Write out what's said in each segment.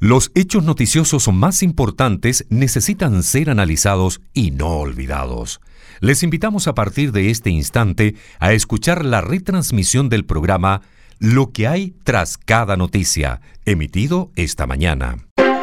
Los hechos noticiosos más importantes necesitan ser analizados y no olvidados. Les invitamos a partir de este instante a escuchar la retransmisión del programa Lo que hay tras cada noticia, emitido esta mañana.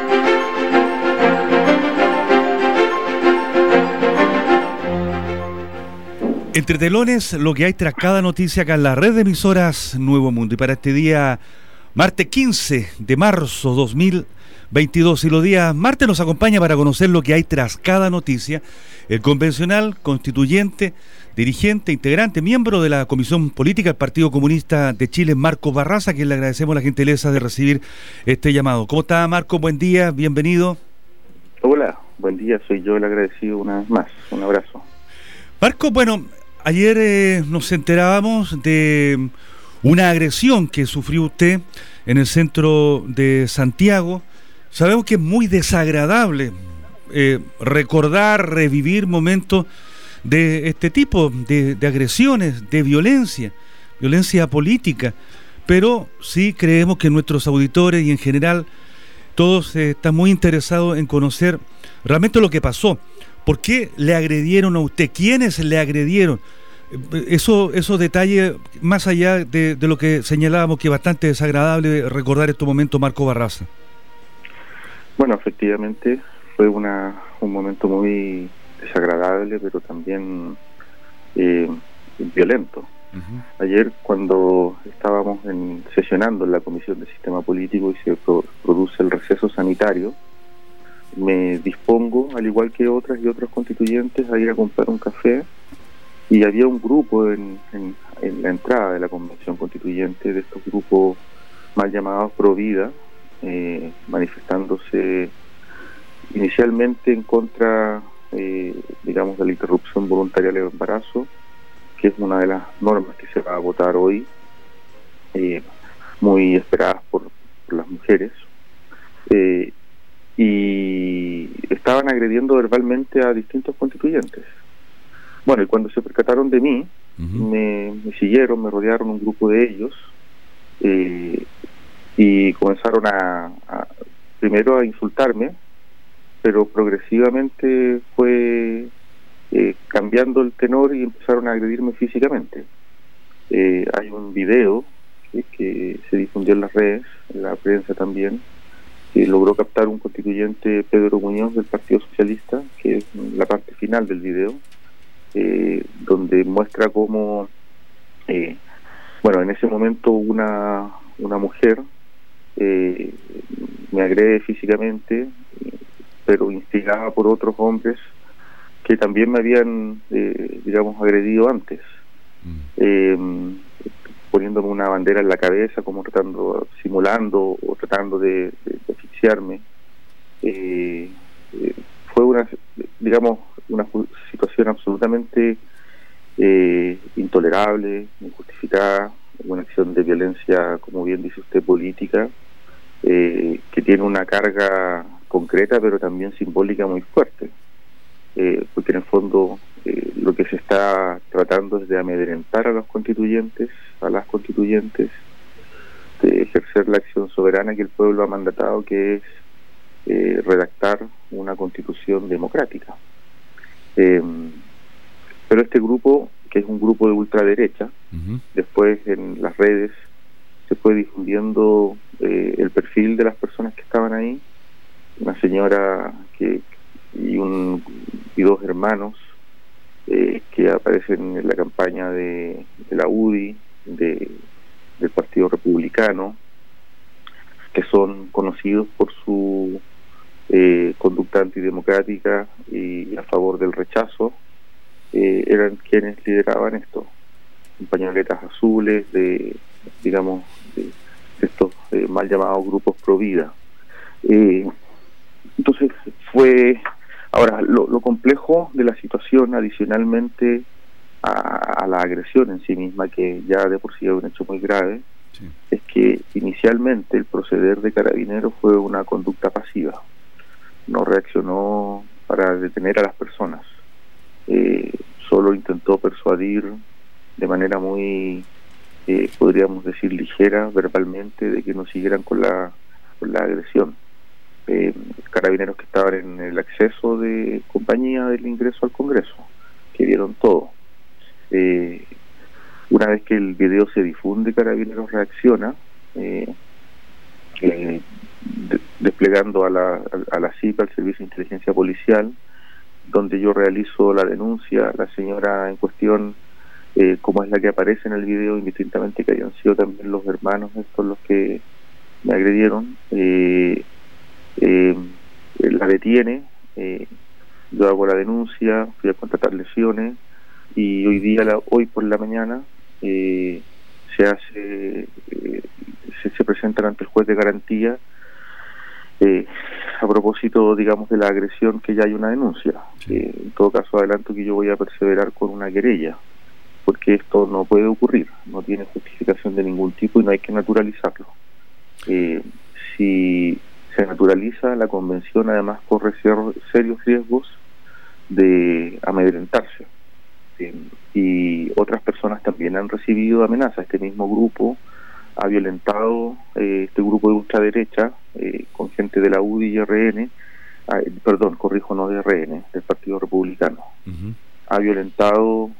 Entre telones, lo que hay tras cada noticia acá en la red de emisoras Nuevo Mundo. Y para este día, martes 15 de marzo 2022, y los días martes nos acompaña para conocer lo que hay tras cada noticia el convencional, constituyente, dirigente, integrante, miembro de la Comisión Política del Partido Comunista de Chile, Marcos Barraza, a quien le agradecemos la gentileza de recibir este llamado. ¿Cómo está, Marcos? Buen día, bienvenido. Hola, buen día, soy yo el agradecido una vez más. Un abrazo. Marcos, bueno, ayer nos enterábamos de una agresión que sufrió usted en el centro de Santiago. Sabemos que es muy desagradable recordar, revivir momentos de este tipo de agresiones, de violencia política, pero sí creemos que nuestros auditores y en general todos están muy interesados en conocer realmente lo que pasó. ¿Por qué le agredieron a usted? ¿Quiénes le agredieron? Esos detalles, más allá de lo que señalábamos, que es bastante desagradable recordar estos momentos, Marco Barraza. Bueno, efectivamente fue un momento muy desagradable, pero también violento. Uh-huh. Ayer, cuando estábamos sesionando en la Comisión de Sistema Político y se produce el receso sanitario, me dispongo, al igual que otras y otros constituyentes, a ir a comprar un café, y había un grupo en la entrada de la Convención Constituyente, de estos grupos mal llamados Pro Vida, manifestándose inicialmente en contra, digamos, de la interrupción voluntaria del embarazo, que es una de las normas que se va a votar hoy, muy esperadas por las mujeres, y estaban agrediendo verbalmente a distintos constituyentes. Bueno, y cuando se percataron de mí, uh-huh, me siguieron, me rodearon un grupo de ellos, y comenzaron primero a insultarme, pero progresivamente fue cambiando el tenor y empezaron a agredirme físicamente. Hay un video que se difundió en las redes, en la prensa también, que logró captar un constituyente, Pedro Muñoz, del Partido Socialista, que es la parte final del video, donde muestra cómo, bueno, en ese momento una mujer me agrede físicamente, pero instigada por otros hombres que también me habían, digamos, agredido antes, poniéndome una bandera en la cabeza, como simulando o tratando de asfixiarme. Fue una situación absolutamente intolerable, injustificada, una acción de violencia, como bien dice usted, política, que tiene una carga concreta pero también simbólica muy fuerte, porque en el fondo lo que se está tratando es de amedrentar a los constituyentes, a las constituyentes, de ejercer la acción soberana que el pueblo ha mandatado, que es redactar una constitución democrática. Pero este grupo, que es un grupo de ultraderecha, uh-huh, después en las redes se fue difundiendo el perfil de las personas que estaban ahí, una señora y dos hermanos que aparecen en la campaña de la UDI, del Partido Republicano, que son conocidos por su conducta antidemocrática y a favor del rechazo. Eran quienes lideraban esto, con pañoletas azules de estos mal llamados grupos pro vida. Entonces ahora lo complejo de la situación, adicionalmente a la agresión en sí misma, que ya de por sí es un hecho muy grave, sí, es que inicialmente el proceder de Carabineros fue una conducta pasiva, no reaccionó para detener a las personas, solo intentó persuadir de manera muy, podríamos decir, ligera verbalmente, de que no siguieran con la agresión. carabineros que estaban en el acceso de compañía del ingreso al Congreso, que vieron todo. Una vez que el video se difunde, Carabineros reacciona, desplegando a la CIP, al Servicio de Inteligencia Policial, donde yo realizo la denuncia. La señora en cuestión, como es la que aparece en el video, indistintamente que hayan sido también los hermanos estos los que me agredieron, la detiene. Yo hago la denuncia, fui a contratar lesiones, y hoy por la mañana se presentan ante el juez de garantía a propósito, digamos, de la agresión, que ya hay una denuncia. En todo caso, adelanto que yo voy a perseverar con una querella, porque esto no puede ocurrir, no tiene justificación de ningún tipo y no hay que naturalizarlo. Si se naturaliza, la convención además corre serios riesgos de amedrentarse. Y otras personas también han recibido amenazas. Este mismo grupo ha violentado, este grupo de ultraderecha, con gente de la UDI y RN, no de RN, del Partido Republicano, ha violentado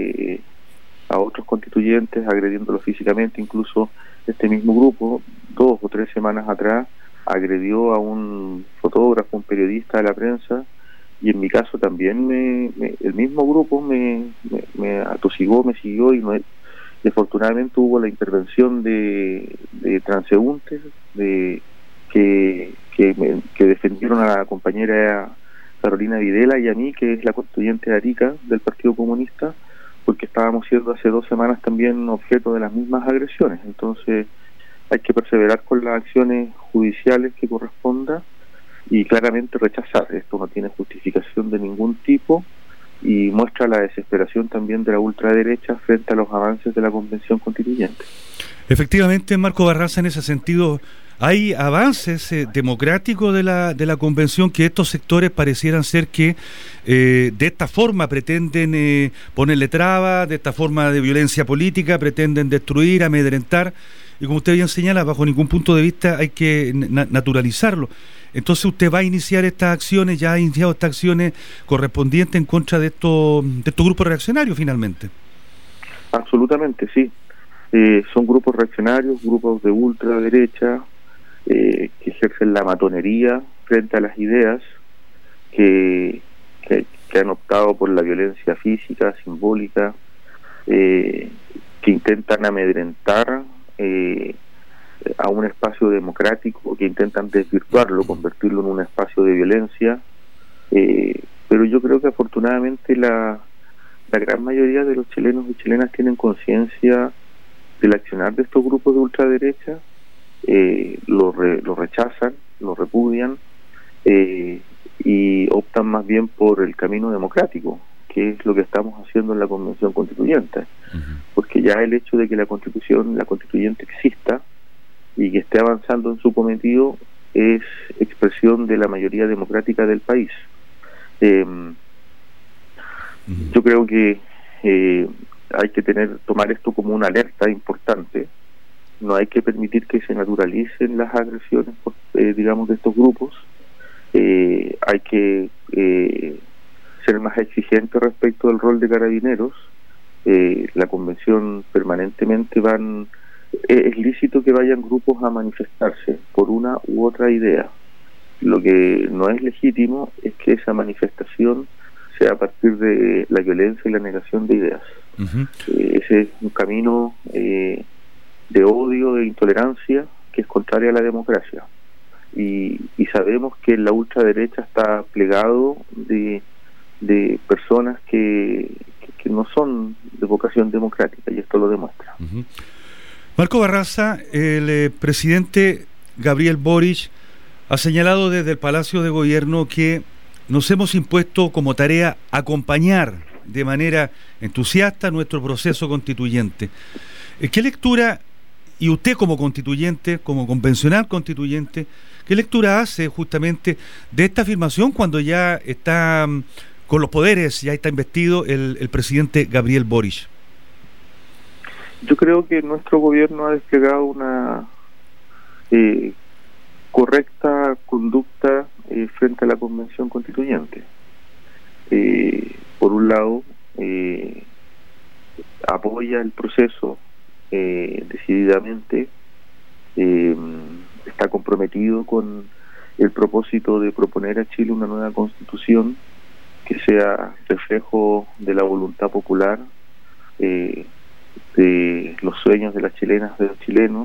a otros constituyentes, agrediéndolos físicamente. Incluso este mismo grupo, 2 o 3 semanas atrás, agredió a un fotógrafo, un periodista de la prensa, y en mi caso también el mismo grupo me atosigó, me siguió, y afortunadamente hubo la intervención de transeúntes que defendieron a la compañera Carolina Videla y a mí, que es la constituyente de Arica del Partido Comunista, porque estábamos siendo hace 2 semanas también objeto de las mismas agresiones. Entonces hay que perseverar con las acciones judiciales que corresponda y claramente rechazar. Esto no tiene justificación de ningún tipo y muestra la desesperación también de la ultraderecha frente a los avances de la Convención Constituyente. Efectivamente, Marco Barraza, en ese sentido, hay avances democráticos de la Convención, que estos sectores parecieran ser que de esta forma pretenden ponerle trabas, de esta forma de violencia política, pretenden destruir, amedrentar, y como usted bien señala, bajo ningún punto de vista hay que naturalizarlo. Entonces usted va a iniciar estas acciones, ya ha iniciado estas acciones correspondientes en contra de estos grupos reaccionarios finalmente. Absolutamente, sí. Son grupos reaccionarios, grupos de ultraderecha, que ejercen la matonería frente a las ideas, que han optado por la violencia física, simbólica, que intentan amedrentar a un espacio democrático, que intentan desvirtuarlo, convertirlo en un espacio de violencia, pero yo creo que afortunadamente la gran mayoría de los chilenos y chilenas tienen conciencia del accionar de estos grupos de ultraderecha, lo rechazan, lo repudian, y optan más bien por el camino democrático, que es lo que estamos haciendo en la Convención Constituyente. Porque ya el hecho de que la constituyente exista y que esté avanzando en su cometido es expresión de la mayoría democrática del país. Yo creo que hay que tomar esto como una alerta importante. No hay que permitir que se naturalicen las agresiones, digamos, de estos grupos. Hay que ser más exigente respecto del rol de Carabineros. La Convención permanentemente es lícito que vayan grupos a manifestarse por una u otra idea. Lo que no es legítimo es que esa manifestación sea a partir de la violencia y la negación de ideas. Ese es un camino de odio, de intolerancia, que es contrario a la democracia. Y sabemos que la ultraderecha está plegado de personas que no son de vocación democrática, y esto lo demuestra. Marco Barraza, el presidente Gabriel Boric ha señalado desde el Palacio de Gobierno que nos hemos impuesto como tarea acompañar de manera entusiasta nuestro proceso constituyente. ¿Qué lectura, y usted como constituyente, como convencional constituyente, qué lectura hace justamente de esta afirmación cuando ya está con los poderes, ya está investido el presidente Gabriel Boric? Yo creo que nuestro gobierno ha desplegado una correcta conducta frente a la Convención Constituyente. Por un lado, apoya el proceso decididamente, está comprometido con el propósito de proponer a Chile una nueva constitución que sea reflejo de la voluntad popular, de los sueños de las chilenas, de los chilenos,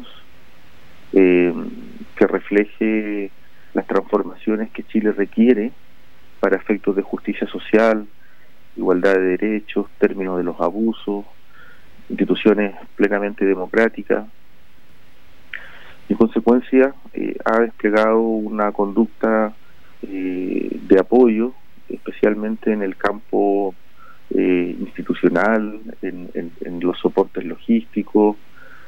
que refleje las transformaciones que Chile requiere para efectos de justicia social, igualdad de derechos, términos de los abusos, instituciones plenamente democráticas. En consecuencia, ha desplegado una conducta de apoyo, especialmente en el campo institucional, en los soportes logísticos,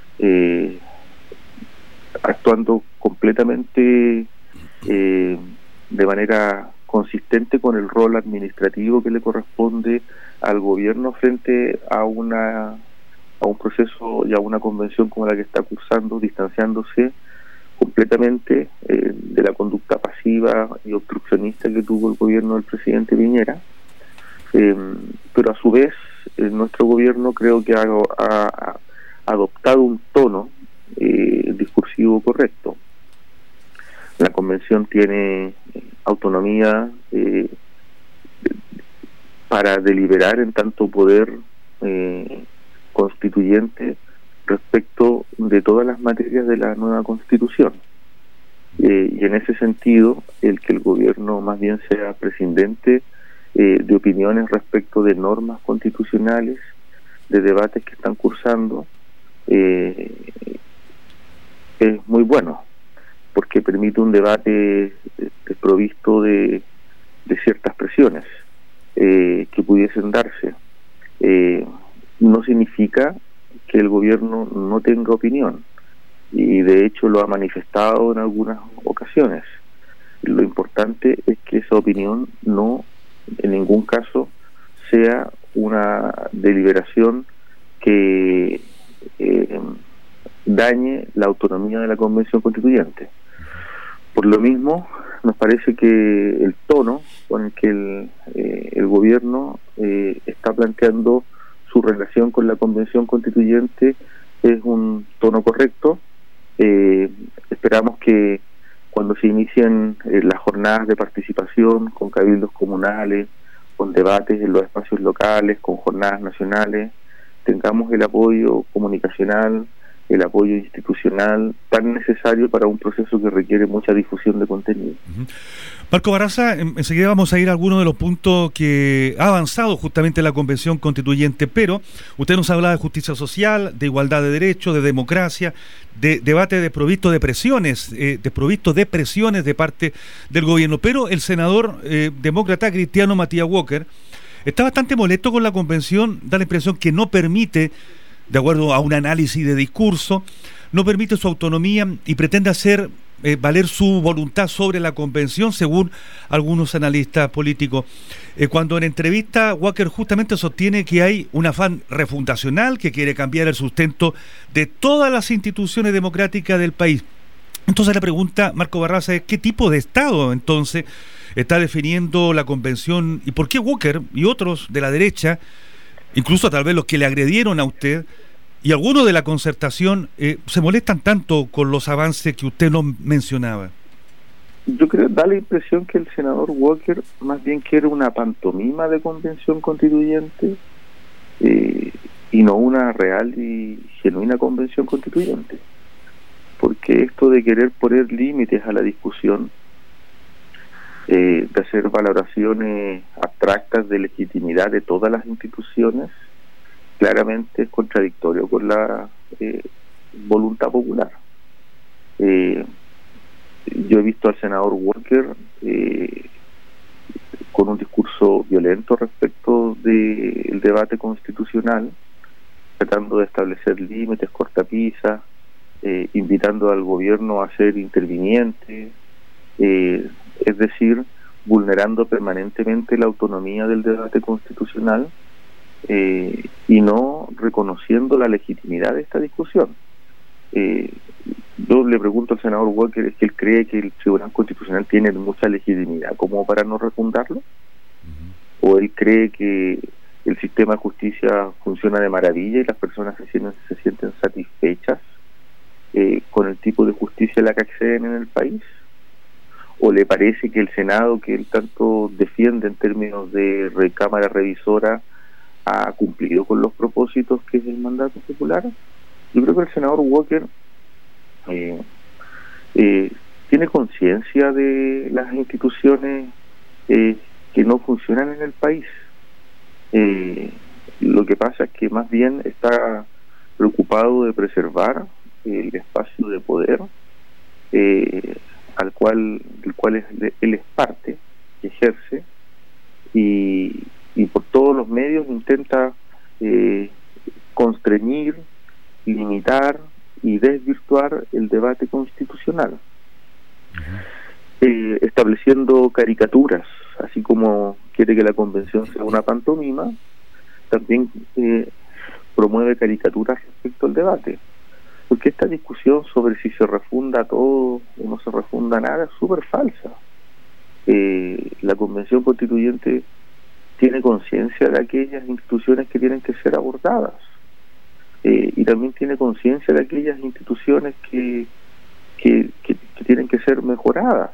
actuando completamente de manera consistente con el rol administrativo que le corresponde al gobierno frente a un proceso y a una convención como la que está cursando, distanciándose completamente de la conducta pasiva y obstruccionista que tuvo el gobierno del presidente Piñera, pero a su vez nuestro gobierno creo que ha adoptado un tono discursivo correcto. La convención tiene autonomía para deliberar en tanto poder constituyente respecto de todas las materias de la nueva constitución, y en ese sentido el que el gobierno más bien sea prescindente de opiniones respecto de normas constitucionales, de debates que están cursando, es muy bueno, porque permite un debate desprovisto de ciertas presiones que pudiesen darse. No significa que el gobierno no tenga opinión, y de hecho lo ha manifestado en algunas ocasiones. Lo importante es que esa opinión no, en ningún caso, sea una deliberación que dañe la autonomía de la Convención Constituyente. Por lo mismo, nos parece que el tono con el que el gobierno está planteando su relación con la Convención Constituyente es un tono correcto. Esperamos que cuando se inicien las jornadas de participación con cabildos comunales, con debates en los espacios locales, con jornadas nacionales, tengamos el apoyo comunicacional, el apoyo institucional tan necesario para un proceso que requiere mucha difusión de contenido. Marco Barraza, enseguida vamos a ir a algunos de los puntos que ha avanzado justamente la Convención Constituyente, pero usted nos hablaba de justicia social, de igualdad de derechos, de democracia, de debate desprovisto de presiones, de parte del gobierno, pero el senador demócrata cristiano Matías Walker está bastante molesto con la Convención, da la impresión que no permite, de acuerdo a un análisis de discurso, no permite su autonomía y pretende hacer valer su voluntad sobre la Convención, según algunos analistas políticos. Cuando en entrevista Walker justamente sostiene que hay un afán refundacional que quiere cambiar el sustento de todas las instituciones democráticas del país. Entonces la pregunta, Marco Barraza, es ¿qué tipo de Estado entonces está definiendo la Convención y por qué Walker y otros de la derecha, incluso tal vez los que le agredieron a usted y algunos de la concertación, se molestan tanto con los avances que usted nos mencionaba? Yo creo, da la impresión que el senador Walker más bien quiere una pantomima de convención constituyente y no una real y genuina convención constituyente, porque esto de querer poner límites a la discusión, de hacer valoraciones abstractas de legitimidad de todas las instituciones, claramente es contradictorio con la voluntad popular. Yo he visto al senador Walker con un discurso violento respecto del debate constitucional, tratando de establecer límites, cortapisas, invitando al gobierno a ser interviniente, es decir, vulnerando permanentemente la autonomía del debate constitucional y no reconociendo la legitimidad de esta discusión. Yo le pregunto al senador Walker, ¿es que él cree que el Tribunal Constitucional tiene mucha legitimidad como para no refundarlo? ¿O él cree que el sistema de justicia funciona de maravilla y las personas se sienten satisfechas con el tipo de justicia a la que acceden en el país? ¿O le parece que el Senado, que él tanto defiende en términos de Cámara Revisora, ha cumplido con los propósitos que es el mandato popular? Yo creo que el senador Walker tiene conciencia de las instituciones que no funcionan en el país. Lo que pasa es que más bien está preocupado de preservar el espacio de poder del cual él es parte, que ejerce, y por todos los medios intenta constreñir, limitar y desvirtuar el debate constitucional, estableciendo caricaturas, así como quiere que la convención sea una pantomima, también promueve caricaturas respecto al debate, porque esta discusión sobre si se refunda todo o no se refunda nada es súper falsa. La convención constituyente tiene conciencia de aquellas instituciones que tienen que ser abordadas, y también tiene conciencia de aquellas instituciones que tienen que ser mejoradas.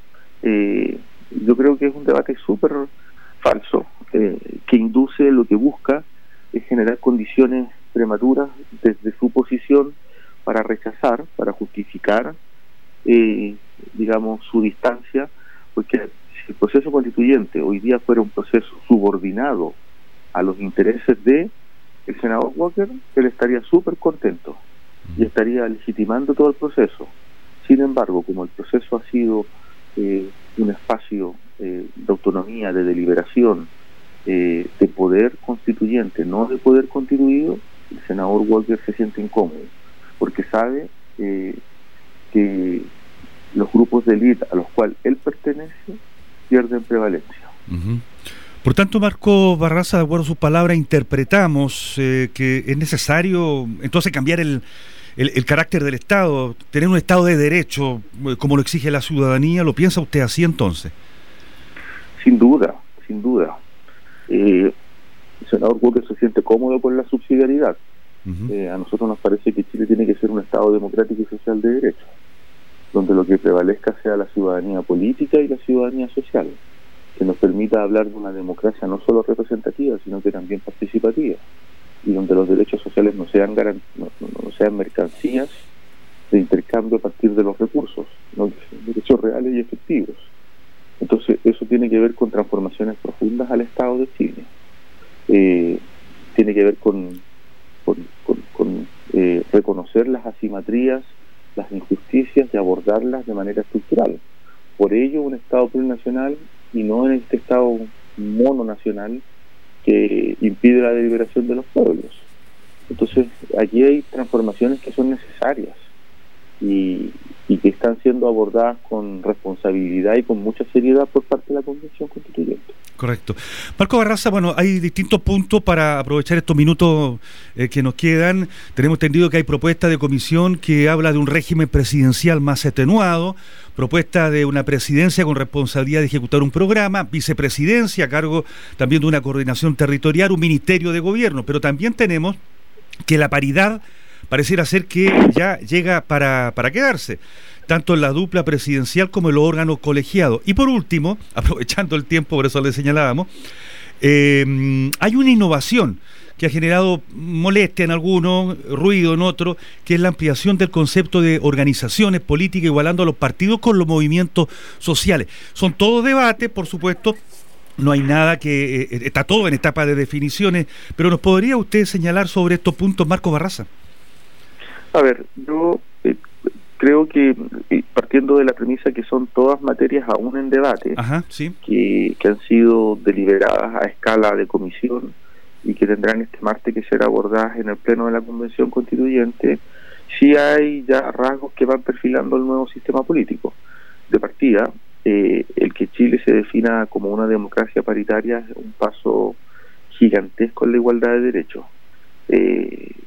Yo creo que es un debate súper falso, que induce, lo que busca es generar condiciones prematuras desde su posición para rechazar, para justificar, digamos, su distancia, porque si el proceso constituyente hoy día fuera un proceso subordinado a los intereses de el senador Walker, él estaría súper contento y estaría legitimando todo el proceso. Sin embargo, como el proceso ha sido un espacio de autonomía, de deliberación, de poder constituyente, no de poder constituido, el senador Walker se siente incómodo, porque sabe que los grupos de élite a los cuales él pertenece pierden prevalencia. Por tanto, Marco Barraza, de acuerdo a sus palabras, interpretamos que es necesario entonces cambiar el carácter del Estado, tener un Estado de derecho, como lo exige la ciudadanía. ¿Lo piensa usted así entonces? Sin duda, sin duda. El senador Walker se siente cómodo con la subsidiariedad. A nosotros nos parece que Chile tiene que ser un Estado democrático y social de derecho, donde lo que prevalezca sea la ciudadanía política y la ciudadanía social, que nos permita hablar de una democracia no solo representativa, sino que también participativa, y donde los derechos sociales no sean mercancías de intercambio a partir de los recursos, no, que sean derechos reales y efectivos. Entonces eso tiene que ver con transformaciones profundas al Estado de Chile, tiene que ver con reconocer las asimetrías, las injusticias, y abordarlas de manera estructural. Por ello, un Estado plurinacional y no en este Estado mononacional que impide la deliberación de los pueblos. Entonces, aquí hay transformaciones que son necesarias y que están siendo abordadas con responsabilidad y con mucha seriedad por parte de la Convención Constituyente. Correcto. Marco Barraza, bueno, hay distintos puntos para aprovechar estos minutos que nos quedan. Tenemos entendido que hay propuesta de comisión que habla de un régimen presidencial más atenuado, propuesta de una presidencia con responsabilidad de ejecutar un programa, vicepresidencia a cargo también de una coordinación territorial, un ministerio de gobierno, pero también tenemos que la paridad pareciera ser que ya llega para quedarse, tanto en la dupla presidencial como en los órganos colegiados. Y por último, aprovechando el tiempo, por eso le señalábamos, hay una innovación que ha generado molestia en algunos, ruido en otros, que es la ampliación del concepto de organizaciones políticas, igualando a los partidos con los movimientos sociales. Son todos debates, por supuesto. No hay nada que... está todo en etapa de definiciones, pero ¿nos podría usted señalar sobre estos puntos, Marco Barraza? A ver, yo creo que partiendo de la premisa que son todas materias aún en debate, sí, que han sido deliberadas a escala de comisión y que tendrán este martes que ser abordadas en el Pleno de la Convención Constituyente, sí hay ya rasgos que van perfilando el nuevo sistema político. De partida, el que Chile se defina como una democracia paritaria es un paso gigantesco en la igualdad de derechos.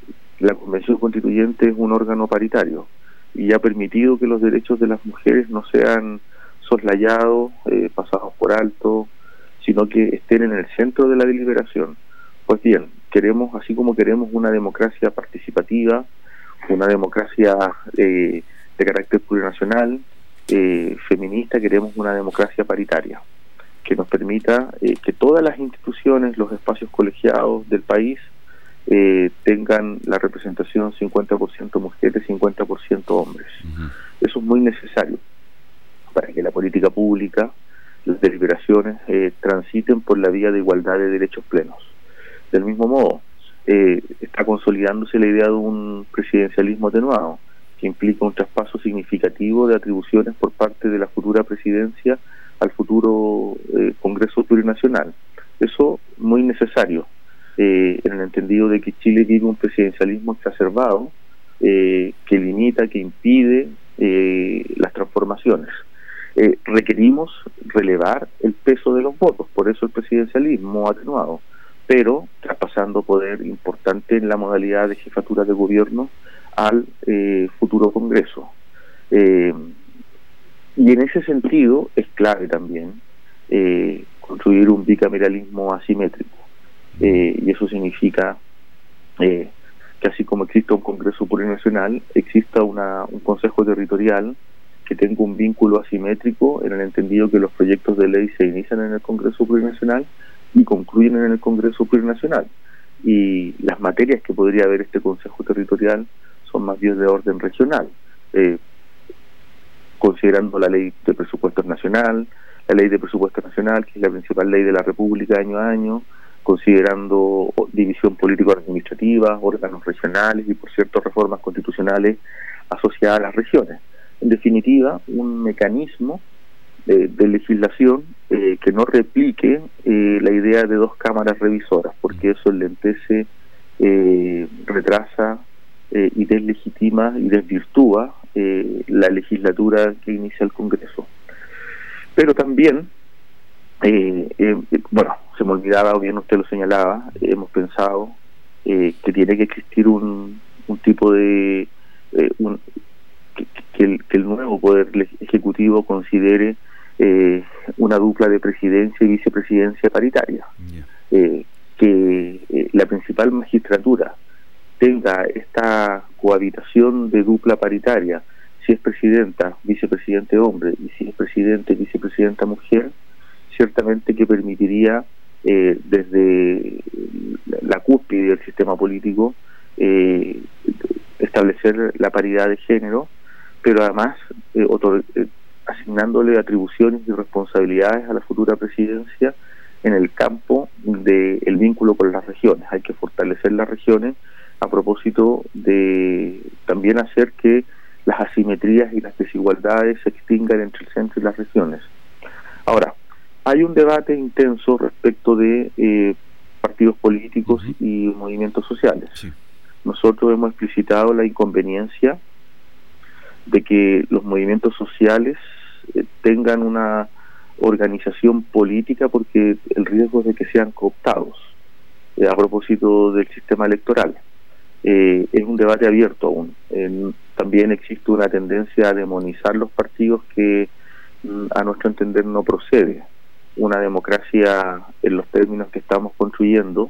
la Convención Constituyente es un órgano paritario y ha permitido que los derechos de las mujeres no sean soslayados, pasados por alto, sino que estén en el centro de la deliberación. Pues bien, queremos, así como queremos una democracia participativa, una democracia de carácter plurinacional, feminista, queremos una democracia paritaria, que nos permita que todas las instituciones, los espacios colegiados del país tengan la representación 50% mujeres, 50% hombres. Eso es muy necesario para que la política pública, las deliberaciones transiten por la vía de igualdad de derechos plenos. Del mismo modo, está consolidándose la idea de un presidencialismo atenuado, que implica un traspaso significativo de atribuciones por parte de la futura presidencia al futuro Congreso Plurinacional. Eso muy necesario, en el entendido de que Chile vive un presidencialismo exacerbado que limita, que impide las transformaciones. Requerimos relevar el peso de los votos, por eso el presidencialismo atenuado, pero traspasando poder importante en la modalidad de jefatura de gobierno al futuro Congreso. Y en ese sentido es clave también construir un bicameralismo asimétrico, y eso significa que así como existe un Congreso Plurinacional, exista un Consejo Territorial que tenga un vínculo asimétrico, en el entendido que los proyectos de ley se inician en el Congreso Plurinacional y concluyen en el Congreso Plurinacional, y las materias que podría haber este Consejo Territorial son más bien de orden regional, considerando la Ley de Presupuestos Nacional, la Ley de Presupuestos Nacional, que es la principal ley de la República año a año, considerando división político-administrativa, órganos regionales y, por cierto, reformas constitucionales asociadas a las regiones. En definitiva, un mecanismo de legislación que no replique la idea de dos cámaras revisoras, porque eso enlentece, retrasa y deslegitima y desvirtúa la legislatura que inicia el Congreso. Pero también, bueno, se me olvidaba, o bien usted lo señalaba, hemos pensado que tiene que existir un tipo de... que el nuevo Poder Ejecutivo considere una dupla de presidencia y vicepresidencia paritaria, que la principal magistratura tenga esta cohabitación de dupla paritaria, si es presidenta, vicepresidente hombre, y si es presidente, vicepresidenta mujer, ciertamente que permitiría desde la cúspide del sistema político establecer la paridad de género, pero además asignándole atribuciones y responsabilidades a la futura presidencia en el campo del vínculo con las regiones. Hay que fortalecer las regiones a propósito de también hacer que las asimetrías y las desigualdades se extingan entre el centro y las regiones. Ahora, hay un debate intenso respecto de partidos políticos y movimientos sociales. Sí. Nosotros hemos explicitado la inconveniencia de que los movimientos sociales tengan una organización política, porque el riesgo es de que sean cooptados a propósito del sistema electoral. Es un debate abierto aún. También existe una tendencia a demonizar los partidos que a nuestro entender no procede. Una democracia en los términos que estamos construyendo,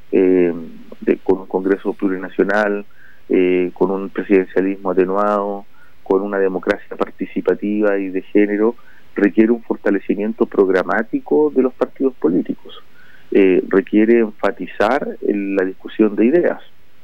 con un Congreso plurinacional, con un presidencialismo atenuado, con una democracia participativa y de género, requiere un fortalecimiento programático de los partidos políticos, requiere enfatizar la discusión de ideas,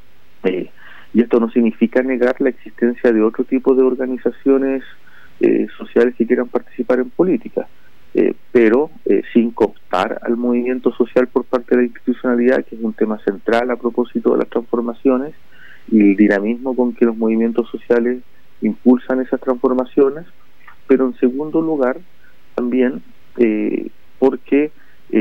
y esto no significa negar la existencia de otro tipo de organizaciones sociales que quieran participar en política, pero sin cooptar al movimiento social por parte de la institucionalidad, que es un tema central a propósito de las transformaciones y el dinamismo con que los movimientos sociales impulsan esas transformaciones, pero en segundo lugar también porque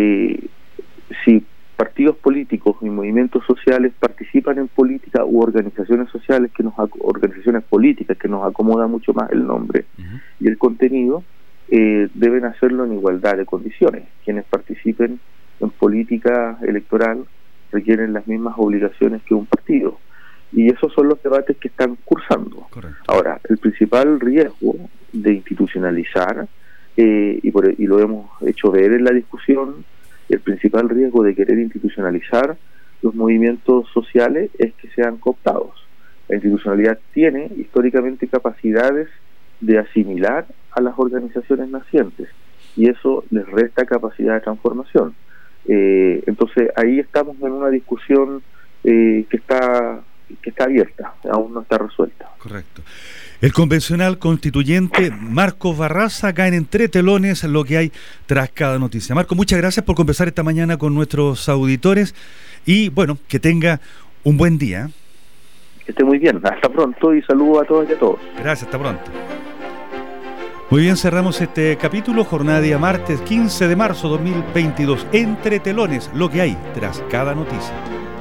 si partidos políticos y movimientos sociales participan en política, u organizaciones sociales organizaciones políticas, que nos acomoda mucho más el nombre y el contenido, deben hacerlo en igualdad de condiciones. Quienes participen en política electoral requieren las mismas obligaciones que un partido, Y esos son los debates que están cursando. Correcto. Ahora, el principal riesgo de institucionalizar, y lo hemos hecho ver en la discusión, el principal riesgo de querer institucionalizar los movimientos sociales es que sean cooptados. La institucionalidad tiene históricamente capacidades de asimilar a las organizaciones nacientes, y eso les resta capacidad de transformación. Entonces ahí estamos en una discusión que está abierta, aún no está resuelta. Correcto. El convencional constituyente Marcos Barraza, acá en Entre Telones, lo que hay tras cada noticia. Marco, muchas gracias por conversar esta mañana con nuestros auditores y bueno, que tenga un buen día. Que esté muy bien, hasta pronto y saludo a todos y a todos. Gracias, hasta pronto. Muy bien, cerramos este capítulo, jornada día martes 15 de marzo 2022. Entre Telones, lo que hay tras cada noticia.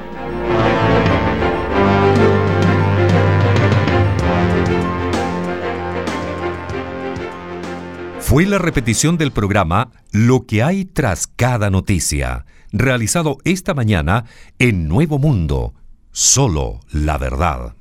Fue la repetición del programa Lo que hay tras cada noticia, realizado esta mañana en Nuevo Mundo. Solo la verdad.